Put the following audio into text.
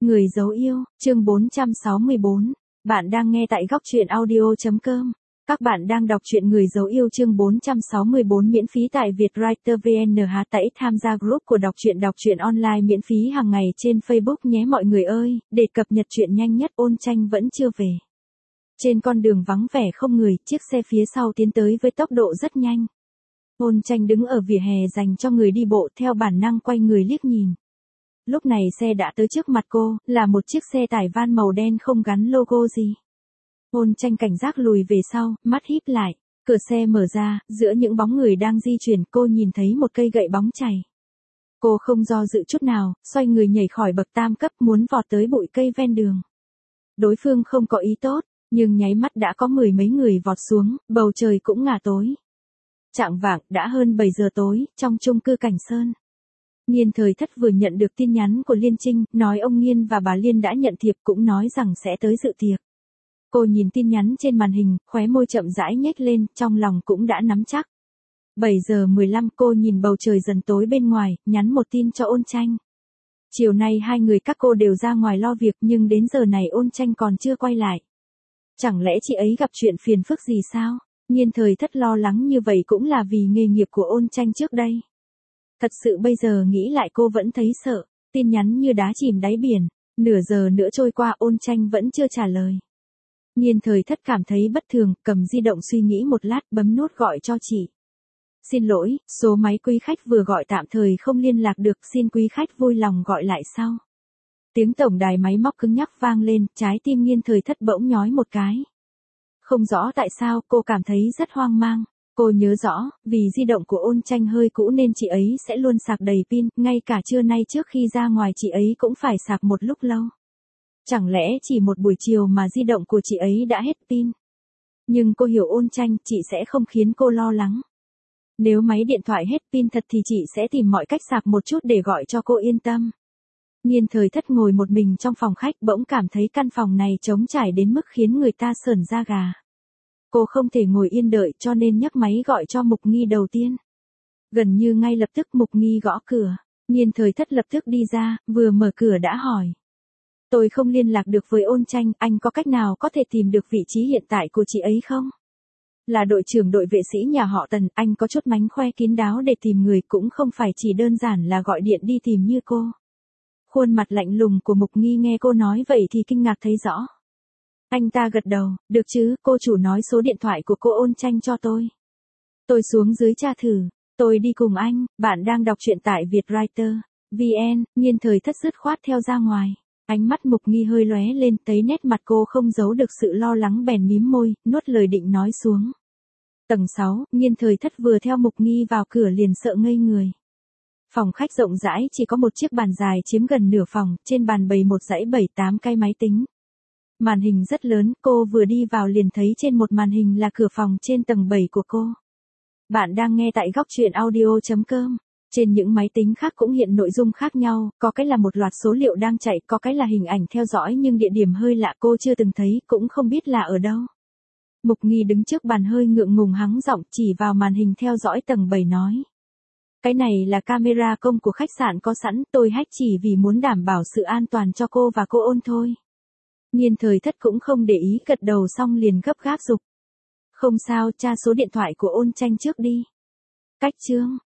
Người dấu yêu, chương 464. Bạn đang nghe tại góc truyện audio.com. Các bạn đang đọc truyện Người dấu yêu chương 464 miễn phí tại Vietwriter VN. Hãy tham gia group của đọc truyện online miễn phí hàng ngày trên Facebook nhé mọi người ơi, để cập nhật truyện nhanh nhất. Ôn Tranh vẫn chưa về. Trên con đường vắng vẻ không người, chiếc xe phía sau tiến tới với tốc độ rất nhanh. Ôn Tranh đứng ở vỉa hè dành cho người đi bộ, theo bản năng quay người liếc nhìn. Lúc này xe đã tới trước mặt cô, là một chiếc xe tải van màu đen không gắn logo gì. Ôn Tranh cảnh giác lùi về sau, mắt híp lại. Cửa xe mở ra, giữa những bóng người đang di chuyển cô nhìn thấy một cây gậy bóng chày. Cô không do dự chút nào, xoay người nhảy khỏi bậc tam cấp muốn vọt tới bụi cây ven đường. Đối phương không có ý tốt, nhưng nháy mắt đã có mười mấy người vọt xuống, bầu trời cũng ngả tối. Chạng vạng, đã hơn 7 giờ tối, trong chung cư Cảnh Sơn. Nghiên Thời Thất vừa nhận được tin nhắn của Liên Trinh, nói ông Nghiên và bà Liên đã nhận thiệp, cũng nói rằng sẽ tới dự tiệc. Cô nhìn tin nhắn trên màn hình, khóe môi chậm rãi nhếch lên, trong lòng cũng đã nắm chắc. 7 giờ 15 cô nhìn bầu trời dần tối bên ngoài, nhắn một tin cho Ôn Tranh. Chiều nay hai người các cô đều ra ngoài lo việc nhưng đến giờ này Ôn Tranh còn chưa quay lại. Chẳng lẽ chị ấy gặp chuyện phiền phức gì sao? Nghiên Thời Thất lo lắng như vậy cũng là vì nghề nghiệp của Ôn Tranh trước đây. Thật sự bây giờ nghĩ lại cô vẫn thấy sợ, tin nhắn như đá chìm đáy biển, nửa giờ nữa trôi qua Ôn Tranh vẫn chưa trả lời. Nghiên Thời Thất cảm thấy bất thường, cầm di động suy nghĩ một lát, bấm nút gọi cho chị. Xin lỗi, số máy quý khách vừa gọi tạm thời không liên lạc được, xin quý khách vui lòng gọi lại sau. Tiếng tổng đài máy móc cứng nhắc vang lên, trái tim Nghiên Thời Thất bỗng nhói một cái. Không rõ tại sao cô cảm thấy rất hoang mang. Cô nhớ rõ, vì di động của Ôn Tranh hơi cũ nên chị ấy sẽ luôn sạc đầy pin, ngay cả trưa nay trước khi ra ngoài chị ấy cũng phải sạc một lúc lâu. Chẳng lẽ chỉ một buổi chiều mà di động của chị ấy đã hết pin? Nhưng cô hiểu Ôn Tranh, chị sẽ không khiến cô lo lắng. Nếu máy điện thoại hết pin thật thì chị sẽ tìm mọi cách sạc một chút để gọi cho cô yên tâm. Nghiên Thời Thất ngồi một mình trong phòng khách, bỗng cảm thấy căn phòng này trống trải đến mức khiến người ta sởn da gà. Cô không thể ngồi yên đợi cho nên nhấc máy gọi cho Mục Nghi đầu tiên. Gần như ngay lập tức Mục Nghi gõ cửa. Nghiên Thời Thất lập tức đi ra, vừa mở cửa đã hỏi. Tôi không liên lạc được với Ôn Tranh, anh có cách nào có thể tìm được vị trí hiện tại của chị ấy không? Là đội trưởng đội vệ sĩ nhà họ Tần, anh có chút mánh khoe kín đáo để tìm người, cũng không phải chỉ đơn giản là gọi điện đi tìm như cô. Khuôn mặt lạnh lùng của Mục Nghi nghe cô nói vậy thì kinh ngạc thấy rõ. Anh ta gật đầu, được chứ, cô chủ nói số điện thoại của cô Ôn Tranh cho tôi. Tôi xuống dưới tra thử, tôi đi cùng anh. Bạn đang đọc truyện tại Vietwriter VN. Nghiên Thời Thất dứt khoát theo ra ngoài. Ánh mắt Mục Nghi hơi lóe lên, thấy nét mặt cô không giấu được sự lo lắng bèn mím môi, nuốt lời định nói xuống. Tầng 6, Nghiên Thời Thất vừa theo Mục Nghi vào cửa liền sợ ngây người. Phòng khách rộng rãi chỉ có một chiếc bàn dài chiếm gần nửa phòng, trên bàn bày một dãy 7-8 cái máy tính. Màn hình rất lớn, cô vừa đi vào liền thấy trên một màn hình là cửa phòng trên tầng 7 của cô. Bạn đang nghe tại góc truyện audio.com. Trên những máy tính khác cũng hiện nội dung khác nhau, có cái là một loạt số liệu đang chạy, có cái là hình ảnh theo dõi nhưng địa điểm hơi lạ cô chưa từng thấy, cũng không biết là ở đâu. Mục Nghi đứng trước bàn hơi ngượng ngùng hắng giọng chỉ vào màn hình theo dõi tầng 7 nói. Cái này là camera công của khách sạn có sẵn, tôi hack chỉ vì muốn đảm bảo sự an toàn cho cô và cô Ôn thôi. Nghiên Thời Thất cũng không để ý, gật đầu xong liền gấp gáp giục. Không sao, tra số điện thoại của Ôn Tranh trước đi. Cách chương,